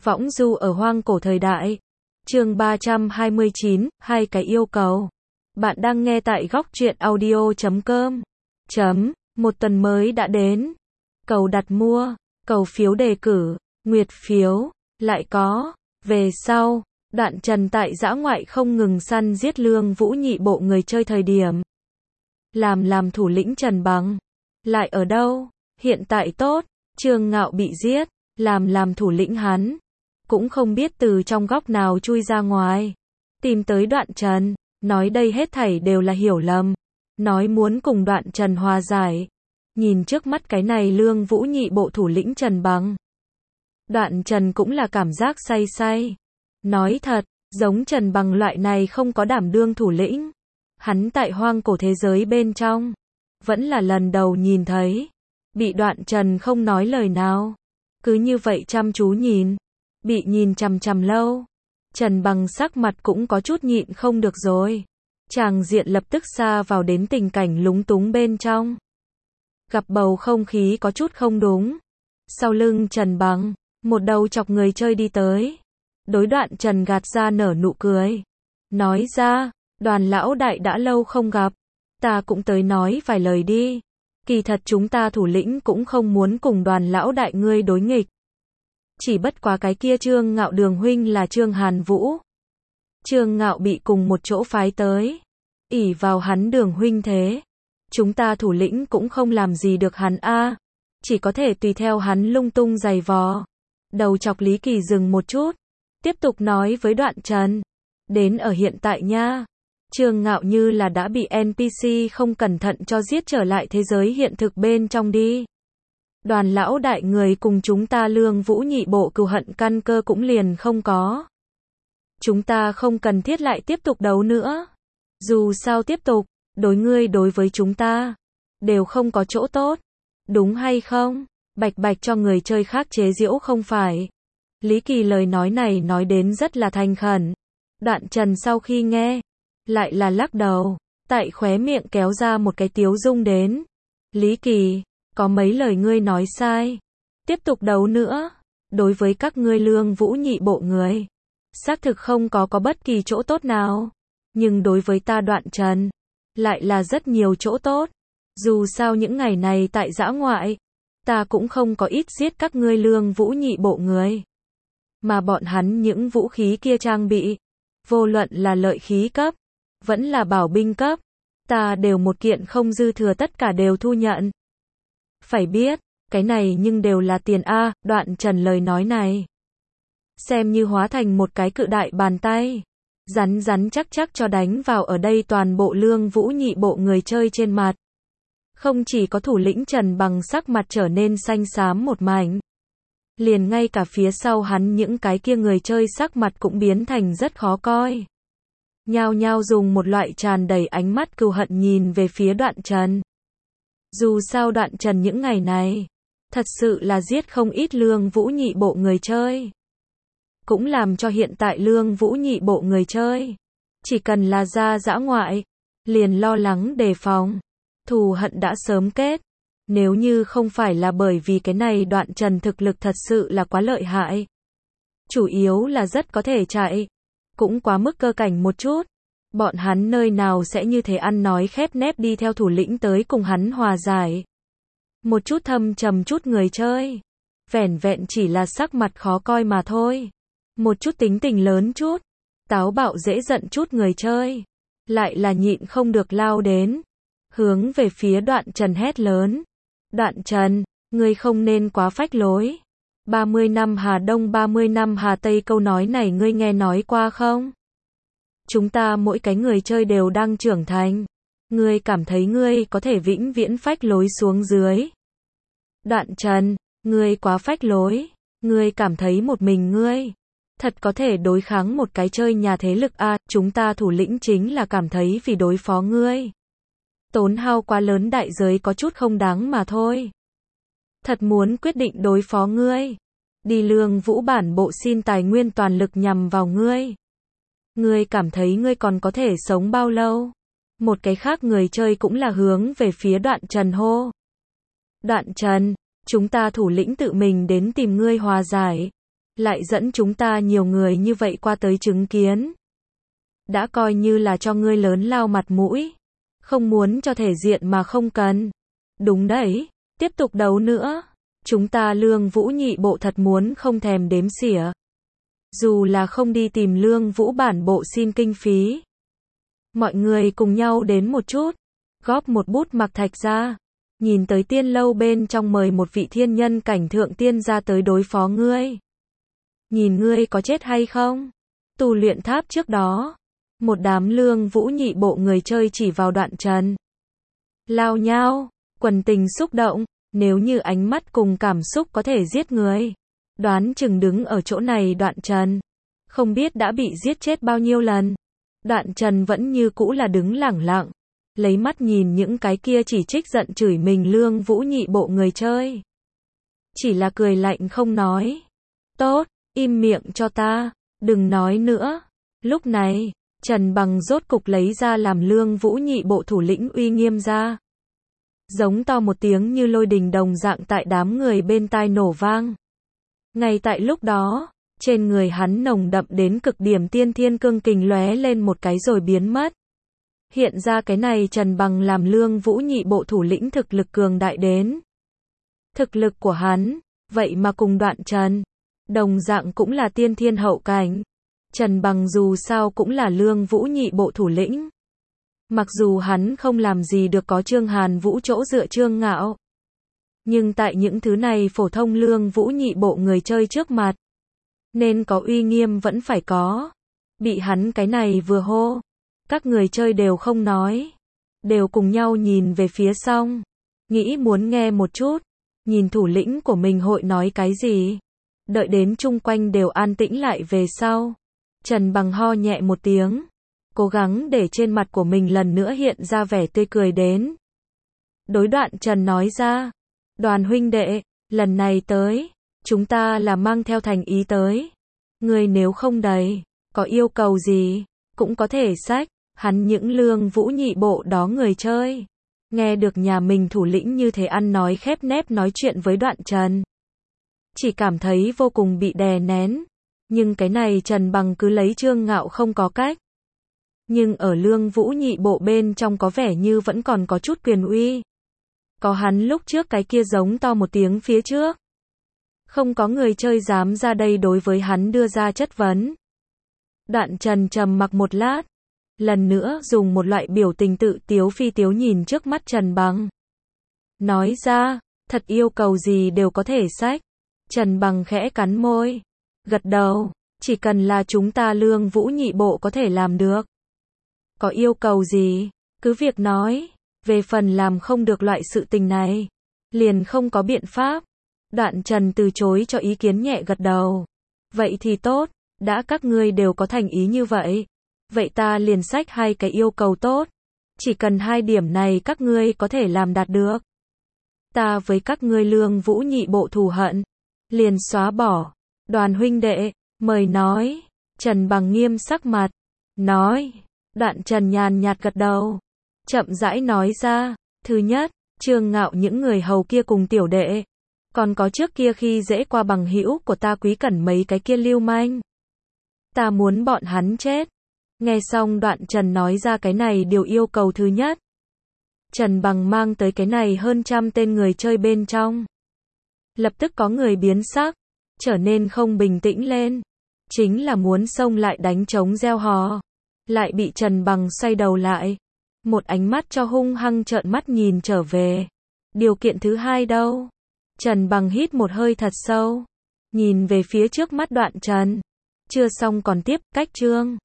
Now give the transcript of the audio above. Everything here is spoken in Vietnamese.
Võng du ở hoang cổ thời đại. Chương 329, hai cái yêu cầu. Bạn đang nghe tại góc truyện audio.com. Một tuần mới đã đến. Cầu đặt mua, cầu phiếu đề cử, nguyệt phiếu, lại có. Về sau, Đoạn Trần tại dã ngoại không ngừng săn giết Lương Vũ nhị bộ người chơi thời điểm. Làm thủ lĩnh Trần Bằng. Lại ở đâu? Hiện tại tốt, Trương Ngạo bị giết, làm thủ lĩnh hắn. Cũng không biết từ trong góc nào chui ra ngoài. Tìm tới Đoạn Trần, nói đây hết thảy đều là hiểu lầm. Nói muốn cùng Đoạn Trần hòa giải. Nhìn trước mắt cái này Lương Vũ nhị bộ thủ lĩnh Trần Bằng. Đoạn Trần cũng là cảm giác say. Nói thật, giống Trần Bằng loại này không có đảm đương thủ lĩnh. Hắn tại hoang cổ thế giới bên trong. Vẫn là lần đầu nhìn thấy. Bị Đoạn Trần không nói lời nào. Cứ như vậy chăm chú nhìn. Bị nhìn chằm lâu. Trần Bằng sắc mặt cũng có chút nhịn không được rồi. Tràng diện lập tức xa vào đến tình cảnh lúng túng bên trong. Gặp bầu không khí có chút không đúng. Sau lưng Trần Bằng, một đầu chọc người chơi đi tới. Đối Đoạn Trần gạt ra nở nụ cười. Nói ra, Đoàn lão đại đã lâu không gặp. Ta cũng tới nói vài lời đi. Kỳ thật chúng ta thủ lĩnh cũng không muốn cùng Đoàn lão đại ngươi đối nghịch. Chỉ bất quá cái kia Trương Ngạo đường huynh là Trương Hàn Vũ. Trương Ngạo bị cùng một chỗ phái tới. Ỷ vào hắn đường huynh thế. Chúng ta thủ lĩnh cũng không làm gì được hắn a, chỉ có thể tùy theo hắn lung tung giày vò. Đầu chọc Lý Kỳ dừng một chút. Tiếp tục nói với Đoạn Trần. Đến ở hiện tại nha. Trương Ngạo như là đã bị NPC không cẩn thận cho giết trở lại thế giới hiện thực bên trong đi. Đoàn lão đại người cùng chúng ta Lương Vũ nhị bộ cừu hận căn cơ cũng liền không có. Chúng ta không cần thiết lại tiếp tục đấu nữa. Dù sao tiếp tục, đối ngươi đối với chúng ta, đều không có chỗ tốt. Đúng hay không? Bạch cho người chơi khác chế giễu không phải. Lý Kỳ lời nói này nói đến rất là thành khẩn. Đoạn Trần sau khi nghe, lại là lắc đầu, tại khóe miệng kéo ra một cái tiếu dung đến. Lý Kỳ, có mấy lời ngươi nói sai. Tiếp tục đấu nữa. Đối với các ngươi Lương Vũ nhị bộ người, xác thực không có bất kỳ chỗ tốt nào. Nhưng đối với ta Đoạn Trần, lại là rất nhiều chỗ tốt. Dù sao những ngày này tại dã ngoại, ta cũng không có ít giết các ngươi Lương Vũ nhị bộ người. Mà bọn hắn những vũ khí kia trang bị, vô luận là lợi khí cấp, vẫn là bảo binh cấp, ta đều một kiện không dư thừa tất cả đều thu nhận. Phải biết, cái này nhưng đều là tiền a. Đoạn Trần lời nói này xem như hóa thành một cái cự đại bàn tay, rắn chắc cho đánh vào ở đây toàn bộ Lương Vũ nhị bộ người chơi trên mặt. Không chỉ có thủ lĩnh Trần Bằng sắc mặt trở nên xanh xám một mảnh, liền ngay cả phía sau hắn những cái kia người chơi sắc mặt cũng biến thành rất khó coi. Nhao nhao dùng một loại tràn đầy ánh mắt cừu hận nhìn về phía Đoạn Trần. Dù sao Đoạn Trần những ngày này, thật sự là giết không ít Lương Vũ nhị bộ người chơi. Cũng làm cho hiện tại Lương Vũ nhị bộ người chơi, chỉ cần là ra dã ngoại, liền lo lắng đề phòng. Thù hận đã sớm kết. Nếu như không phải là bởi vì cái này Đoạn Trần thực lực thật sự là quá lợi hại. Chủ yếu là rất có thể chạy. Cũng quá mức cơ cảnh một chút. Bọn hắn nơi nào sẽ như thế ăn nói khép nép đi theo thủ lĩnh tới cùng hắn hòa giải. Một chút thâm trầm chút người chơi. Vẻn chỉ là sắc mặt khó coi mà thôi. Một chút tính tình lớn chút. Táo bạo dễ giận chút người chơi. Lại là nhịn không được lao đến. Hướng về phía Đoạn Trần hét lớn. Đoạn Trần, ngươi không nên quá phách lối. 30 năm Hà Đông 30 năm Hà Tây câu nói này ngươi nghe nói qua không? Chúng ta mỗi cái người chơi đều đang trưởng thành. Ngươi cảm thấy ngươi có thể vĩnh viễn phách lối xuống dưới. Đoạn Trần, ngươi quá phách lối. Ngươi cảm thấy một mình ngươi thật có thể đối kháng một cái chơi nhà thế lực a. Chúng ta thủ lĩnh chính là cảm thấy vì đối phó ngươi, tốn hao quá lớn đại giới có chút không đáng mà thôi. Thật muốn quyết định đối phó ngươi, đi Lương Vũ bản bộ xin tài nguyên toàn lực nhằm vào ngươi. Ngươi cảm thấy ngươi còn có thể sống bao lâu? Một cái khác người chơi cũng là hướng về phía Đoạn Trần hô. Đoạn Trần, chúng ta thủ lĩnh tự mình đến tìm ngươi hòa giải. lại dẫn chúng ta nhiều người như vậy qua tới chứng kiến. Đã coi như là cho ngươi lớn lao mặt mũi. Không muốn cho thể diện mà không cần. Đúng đấy, tiếp tục đấu nữa. Chúng ta Lương Vũ nhị bộ thật muốn không thèm đếm xỉa. Dù là không đi tìm Lương Vũ bản bộ xin kinh phí. Mọi người cùng nhau đến một chút. Góp một bút mặc thạch ra. Nhìn tới tiên lâu bên trong mời một vị thiên nhân cảnh thượng tiên ra tới đối phó ngươi. Nhìn ngươi có chết hay không? Tu luyện tháp trước đó. Một đám Lương Vũ nhị bộ người chơi chỉ vào Đoạn Trần. Lao nhao, quần tình xúc động, nếu như ánh mắt cùng cảm xúc có thể giết người. Đoán chừng đứng ở chỗ này Đoạn Trần. Không biết đã bị giết chết bao nhiêu lần. Đoạn Trần vẫn như cũ là đứng lẳng lặng. Lấy mắt nhìn những cái kia chỉ trích giận chửi mình Lương Vũ nhị bộ người chơi. Chỉ là cười lạnh không nói. Tốt, im miệng cho ta, đừng nói nữa. Lúc này, Trần Bằng rốt cục lấy ra làm Lương Vũ nhị bộ thủ lĩnh uy nghiêm ra. Giống to một tiếng như lôi đình đồng dạng tại đám người bên tai nổ vang. Ngay tại lúc đó, trên người hắn nồng đậm đến cực điểm tiên thiên cương kình lóe lên một cái rồi biến mất. Hiện ra cái này Trần Bằng làm Lương Vũ nhị bộ thủ lĩnh thực lực cường đại đến. Thực lực của hắn, vậy mà cùng Đoạn Trần, đồng dạng cũng là tiên thiên hậu cảnh. Trần Bằng dù sao cũng là Lương Vũ nhị bộ thủ lĩnh. Mặc dù hắn không làm gì được có Trương Hàn Vũ chỗ dựa Trương Ngạo. Nhưng tại những thứ này phổ thông Lương Vũ nhị bộ người chơi trước mặt. Nên có uy nghiêm vẫn phải có. Bị hắn cái này vừa hô. Các người chơi đều không nói. Đều cùng nhau nhìn về phía xong. Nghĩ muốn nghe một chút. Nhìn thủ lĩnh của mình hội nói cái gì. Đợi đến chung quanh đều an tĩnh lại về sau. Trần Bằng ho nhẹ một tiếng. Cố gắng để trên mặt của mình lần nữa hiện ra vẻ tươi cười đến. Đối Đoạn Trần nói ra. Đoàn huynh đệ, lần này tới. Chúng ta là mang theo thành ý tới. Ngươi nếu không đầy, có yêu cầu gì, cũng có thể xách. Hắn những Lương Vũ nhị bộ đó người chơi. Nghe được nhà mình thủ lĩnh như thế ăn nói khép nép nói chuyện với Đoạn Trần. Chỉ cảm thấy vô cùng bị đè nén. Nhưng cái này Trần Bằng cứ lấy Trương Ngạo không có cách. Nhưng ở Lương Vũ nhị bộ bên trong có vẻ như vẫn còn có chút quyền uy. Có hắn lúc trước cái kia giống to một tiếng phía trước. Không có người chơi dám ra đây đối với hắn đưa ra chất vấn. Đoạn Trần trầm mặc một lát. Lần nữa dùng một loại biểu tình tự tiếu phi tiếu nhìn trước mắt Trần Bằng. Nói ra, thật yêu cầu gì đều có thể xách. Trần Bằng khẽ cắn môi. Gật đầu, chỉ cần là chúng ta Lương Vũ nhị bộ có thể làm được. Có yêu cầu gì, cứ việc nói. Về phần làm không được loại sự tình này, liền không có biện pháp. Đoạn Trần từ chối cho ý kiến nhẹ gật đầu. Vậy thì tốt, đã các ngươi đều có thành ý như vậy. Vậy ta liền xách hai cái yêu cầu tốt. Chỉ cần hai điểm này các ngươi có thể làm đạt được. Ta với các ngươi Lương Vũ nhị bộ thù hận. Liền xóa bỏ. Đoàn huynh đệ, mời nói. Trần Bằng nghiêm sắc mặt. Nói. Đoạn Trần nhàn nhạt gật đầu. Chậm rãi nói ra. Thứ nhất, Trương Ngạo những người hầu kia cùng tiểu đệ. Còn có trước kia khi dễ qua bằng hữu của ta Quý Cẩn mấy cái kia lưu manh. Ta muốn bọn hắn chết. Nghe xong Đoạn Trần nói ra cái này điều yêu cầu thứ nhất. Trần Bằng mang tới cái này hơn 100 tên người chơi bên trong. Lập tức có người biến sắc, trở nên không bình tĩnh lên. Chính là muốn xông lại đánh trống reo hò. Lại bị Trần Bằng xoay đầu lại. Một ánh mắt cho hung hăng trợn mắt nhìn trở về. Điều kiện thứ hai đâu? Trần Bằng hít một hơi thật sâu. Nhìn về phía trước mắt Đoạn Trần. Chưa xong còn tiếp, cách chương.